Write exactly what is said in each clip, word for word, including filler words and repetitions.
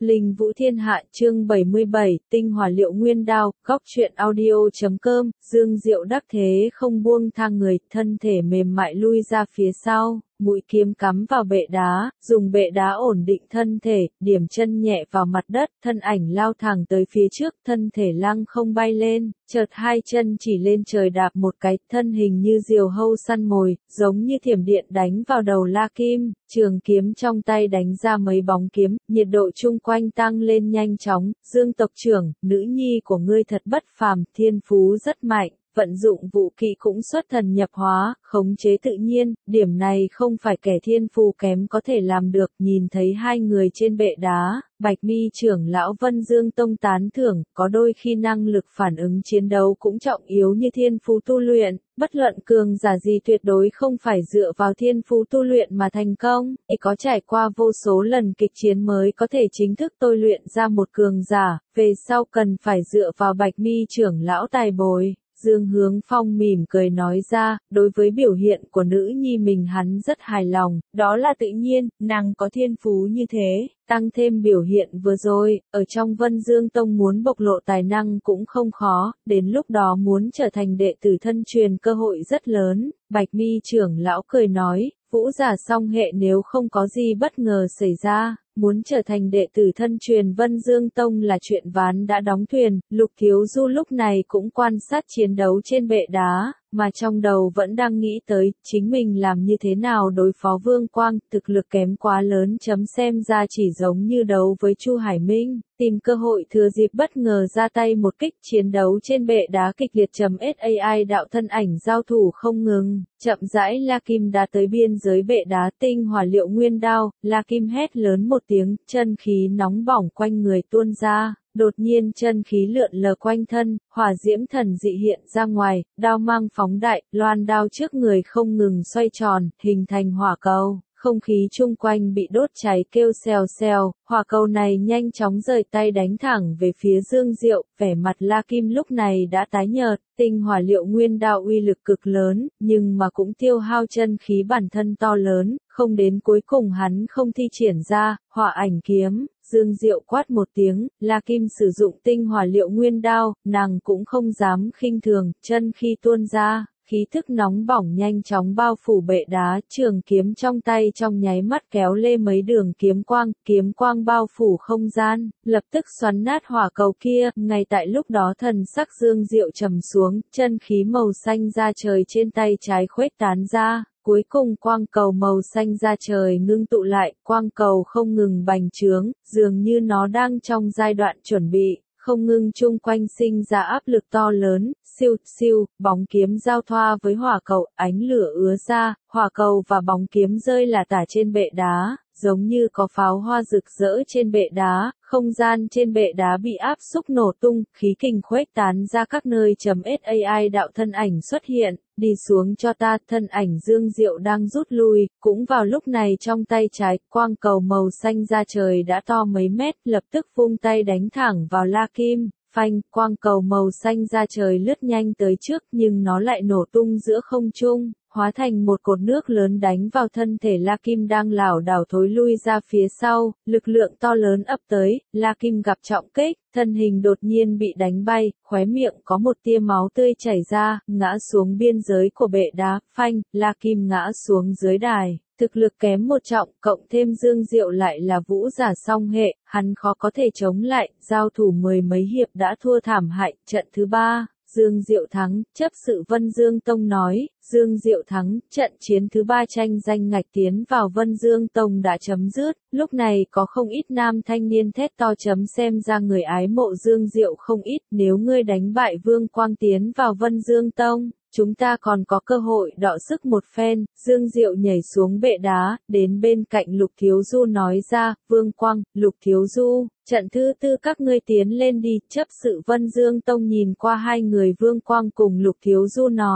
Linh Vũ Thiên Hạ chương bảy mươi bảy, tinh hỏa liệu nguyên đao, góc truyện audio.com, Dương Diệu đắc thế không buông tha người, thân thể mềm mại lui ra phía sau, mũi kiếm cắm vào bệ đá, dùng bệ đá ổn định thân thể, điểm chân nhẹ vào mặt đất, thân ảnh lao thẳng tới phía trước, thân thể lăng không bay lên, chợt hai chân chỉ lên trời đạp một cái, thân hình như diều hâu săn mồi, giống như thiểm điện đánh vào đầu La Kim, trường kiếm trong tay đánh ra mấy bóng kiếm, nhiệt độ chung quanh tăng lên nhanh chóng, Dương tộc trưởng, nữ nhi của ngươi thật bất phàm, thiên phú rất mạnh. Vận dụng vũ kỹ cũng xuất thần nhập hóa, khống chế tự nhiên, điểm này không phải kẻ thiên phù kém có thể làm được, nhìn thấy hai người trên bệ đá, Bạch Mi trưởng lão Vân Dương Tông tán thưởng, có đôi khi năng lực phản ứng chiến đấu cũng trọng yếu như thiên phú tu luyện, bất luận cường giả gì tuyệt đối không phải dựa vào thiên phú tu luyện mà thành công, chỉ có trải qua vô số lần kịch chiến mới có thể chính thức tôi luyện ra một cường giả, về sau cần phải dựa vào Bạch Mi trưởng lão tài bồi. Dương Hướng Phong mỉm cười nói ra, đối với biểu hiện của nữ nhi mình hắn rất hài lòng, đó là tự nhiên, nàng có thiên phú như thế, tăng thêm biểu hiện vừa rồi, ở trong Vân Dương Tông muốn bộc lộ tài năng cũng không khó, đến lúc đó muốn trở thành đệ tử thân truyền cơ hội rất lớn, Bạch Mi trưởng lão cười nói, vũ giả song hệ nếu không có gì bất ngờ xảy ra. Muốn trở thành đệ tử thân truyền Vân Dương Tông là chuyện ván đã đóng thuyền, Lục Thiếu Du lúc này cũng quan sát chiến đấu trên bệ đá, mà trong đầu vẫn đang nghĩ tới, chính mình làm như thế nào đối phó Vương Quang, thực lực kém quá lớn chấm xem ra chỉ giống như đấu với Chu Hải Minh, tìm cơ hội thừa dịp bất ngờ ra tay một kích chiến đấu trên bệ đá kịch liệt chấm sai đạo thân ảnh giao thủ không ngừng, chậm rãi La Kim đã tới biên giới bệ đá tinh hỏa liệu nguyên đao, La Kim hét lớn một tiếng, chân khí nóng bỏng quanh người tuôn ra. Đột nhiên chân khí lượn lờ quanh thân, hỏa diễm thần dị hiện ra ngoài, đao mang phóng đại, loan đao trước người không ngừng xoay tròn, hình thành hỏa cầu. Không khí chung quanh bị đốt cháy kêu xèo xèo, hỏa cầu này nhanh chóng rời tay đánh thẳng về phía Dương Diệu, vẻ mặt La Kim lúc này đã tái nhợt, tinh hỏa liệu nguyên đao uy lực cực lớn, nhưng mà cũng tiêu hao chân khí bản thân to lớn, không đến cuối cùng hắn không thi triển ra, hỏa ảnh kiếm. Dương Diệu quát một tiếng, La Kim sử dụng tinh hỏa liệu nguyên đao, nàng cũng không dám khinh thường, chân khi tuôn ra, khí thức nóng bỏng nhanh chóng bao phủ bệ đá, trường kiếm trong tay trong nháy mắt kéo lê mấy đường kiếm quang, kiếm quang bao phủ không gian, lập tức xoắn nát hỏa cầu kia, ngay tại lúc đó thần sắc Dương Diệu trầm xuống, chân khí màu xanh ra trời trên tay trái khuếch tán ra. Cuối cùng quang cầu màu xanh ra trời ngưng tụ lại, quang cầu không ngừng bành trướng, dường như nó đang trong giai đoạn chuẩn bị, không ngừng chung quanh sinh ra áp lực to lớn, siêu, siêu, bóng kiếm giao thoa với hỏa cầu, ánh lửa ứa ra, hỏa cầu và bóng kiếm rơi là tả trên bệ đá, giống như có pháo hoa rực rỡ trên bệ đá, không gian trên bệ đá bị áp xúc nổ tung, khí kình khuếch tán ra các nơi chấm sai đạo thân ảnh xuất hiện. Đi xuống cho ta, thân ảnh Dương Diệu đang rút lui, cũng vào lúc này trong tay trái, quang cầu màu xanh ra trời đã to mấy mét, lập tức vung tay đánh thẳng vào La Kim, phanh, quang cầu màu xanh ra trời lướt nhanh tới trước nhưng nó lại nổ tung giữa không trung, hóa thành một cột nước lớn đánh vào thân thể La Kim đang lảo đảo thối lui ra phía sau, lực lượng to lớn ập tới, La Kim gặp trọng kích, thân hình đột nhiên bị đánh bay, khóe miệng có một tia máu tươi chảy ra, ngã xuống biên giới của bệ đá, phanh, La Kim ngã xuống dưới đài. Thực lực kém một trọng, cộng thêm Dương Diệu lại là vũ giả song hệ, hắn khó có thể chống lại, giao thủ mười mấy hiệp đã thua thảm hại, trận thứ ba. Dương Diệu thắng, chấp sự Vân Dương Tông nói, Dương Diệu thắng, trận chiến thứ ba tranh danh ngạch tiến vào Vân Dương Tông đã chấm dứt, lúc này có không ít nam thanh niên thét to chấm xem ra người ái mộ Dương Diệu không ít, nếu ngươi đánh bại Vương Quang tiến vào Vân Dương Tông. Chúng ta còn có cơ hội đọ sức một phen, Dương Diệu nhảy xuống bệ đá, đến bên cạnh Lục Thiếu Du nói ra, Vương Quang, Lục Thiếu Du, trận thứ tư các ngươi tiến lên đi, chấp sự Vân Dương Tông nhìn qua hai người Vương Quang cùng Lục Thiếu Du nói,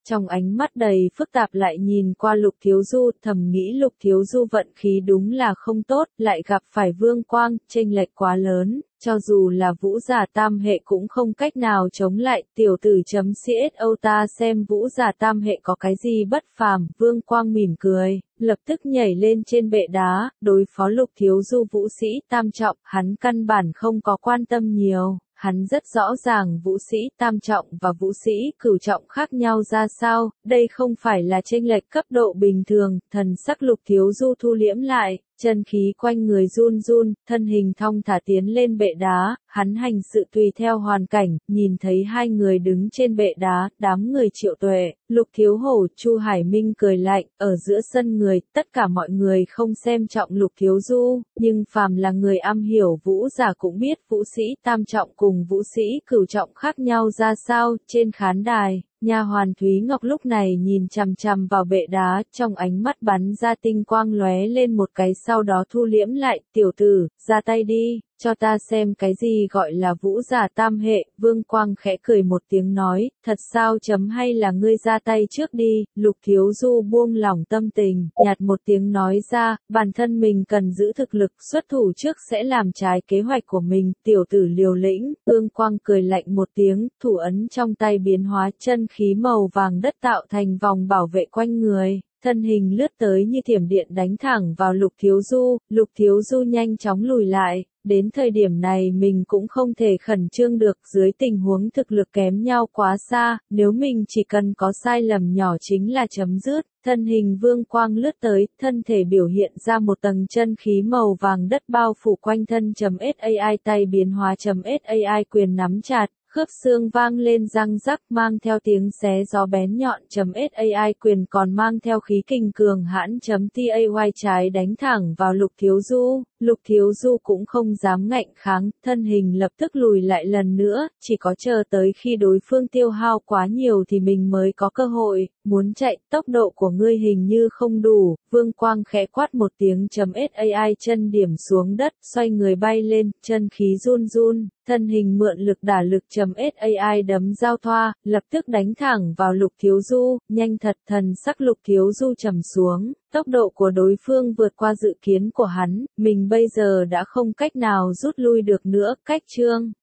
Trong ánh mắt đầy phức tạp lại nhìn qua Lục Thiếu Du, thầm nghĩ Lục Thiếu Du vận khí đúng là không tốt, lại gặp phải Vương Quang, chênh lệch quá lớn, cho dù là vũ giả tam hệ cũng không cách nào chống lại, tiểu tử chấm xô ta xem vũ giả tam hệ có cái gì bất phàm, Vương Quang mỉm cười, lập tức nhảy lên trên bệ đá, đối phó Lục Thiếu Du vũ sĩ tam trọng, hắn căn bản không có quan tâm nhiều. Hắn rất rõ ràng vũ sĩ tam trọng và vũ sĩ cửu trọng khác nhau ra sao, đây không phải là chênh lệch cấp độ bình thường, thần sắc Lục Thiếu Du thu liễm lại, chân khí quanh người run run, thân hình thong thả tiến lên bệ đá, hắn hành sự tùy theo hoàn cảnh, nhìn thấy hai người đứng trên bệ đá, đám người Triệu Tuệ, Lục Thiếu Hổ, Chu Hải Minh cười lạnh, ở giữa sân người, tất cả mọi người không xem trọng Lục Thiếu Du, nhưng phàm là người am hiểu vũ giả cũng biết vũ sĩ tam trọng cùng vũ sĩ cửu trọng khác nhau ra sao, trên khán đài. Nha hoàn Thúy Ngọc lúc này nhìn chằm chằm vào bệ đá, trong ánh mắt bắn ra tinh quang lóe lên một cái sau đó thu liễm lại, tiểu tử, ra tay đi, cho ta xem cái gì gọi là vũ giả tam hệ, Vương Quang khẽ cười một tiếng nói, thật sao chấm hay là ngươi ra tay trước đi, Lục Thiếu Du buông lỏng tâm tình, nhạt một tiếng nói ra, bản thân mình cần giữ thực lực xuất thủ trước sẽ làm trái kế hoạch của mình, tiểu tử liều lĩnh, Vương Quang cười lạnh một tiếng, thủ ấn trong tay biến hóa chân khí màu vàng đất tạo thành vòng bảo vệ quanh người. Thân hình lướt tới như thiểm điện đánh thẳng vào Lục Thiếu Du, Lục Thiếu Du nhanh chóng lùi lại, đến thời điểm này mình cũng không thể khẩn trương được dưới tình huống thực lực kém nhau quá xa, nếu mình chỉ cần có sai lầm nhỏ chính là chấm dứt. Thân hình Vương Quang lướt tới, thân thể biểu hiện ra một tầng chân khí màu vàng đất bao phủ quanh thân .sai tay biến hóa .sai quyền nắm chặt. Khớp xương vang lên răng rắc mang theo tiếng xé gió bén nhọn .sai quyền còn mang theo khí kình cường hãn .tay trái đánh thẳng vào Lục Thiếu Du, Lục Thiếu Du cũng không dám ngạnh kháng, thân hình lập tức lùi lại lần nữa, chỉ có chờ tới khi đối phương tiêu hao quá nhiều thì mình mới có cơ hội, muốn chạy, tốc độ của ngươi hình như không đủ, Vương Quang khẽ quát một tiếng .sai chân điểm xuống đất, xoay người bay lên, chân khí run run. Thân hình mượn lực đả lực .sai đấm giao thoa, lập tức đánh thẳng vào Lục Thiếu Du, nhanh thật thần sắc Lục Thiếu Du trầm xuống, tốc độ của đối phương vượt qua dự kiến của hắn, mình bây giờ đã không cách nào rút lui được nữa, cách chương.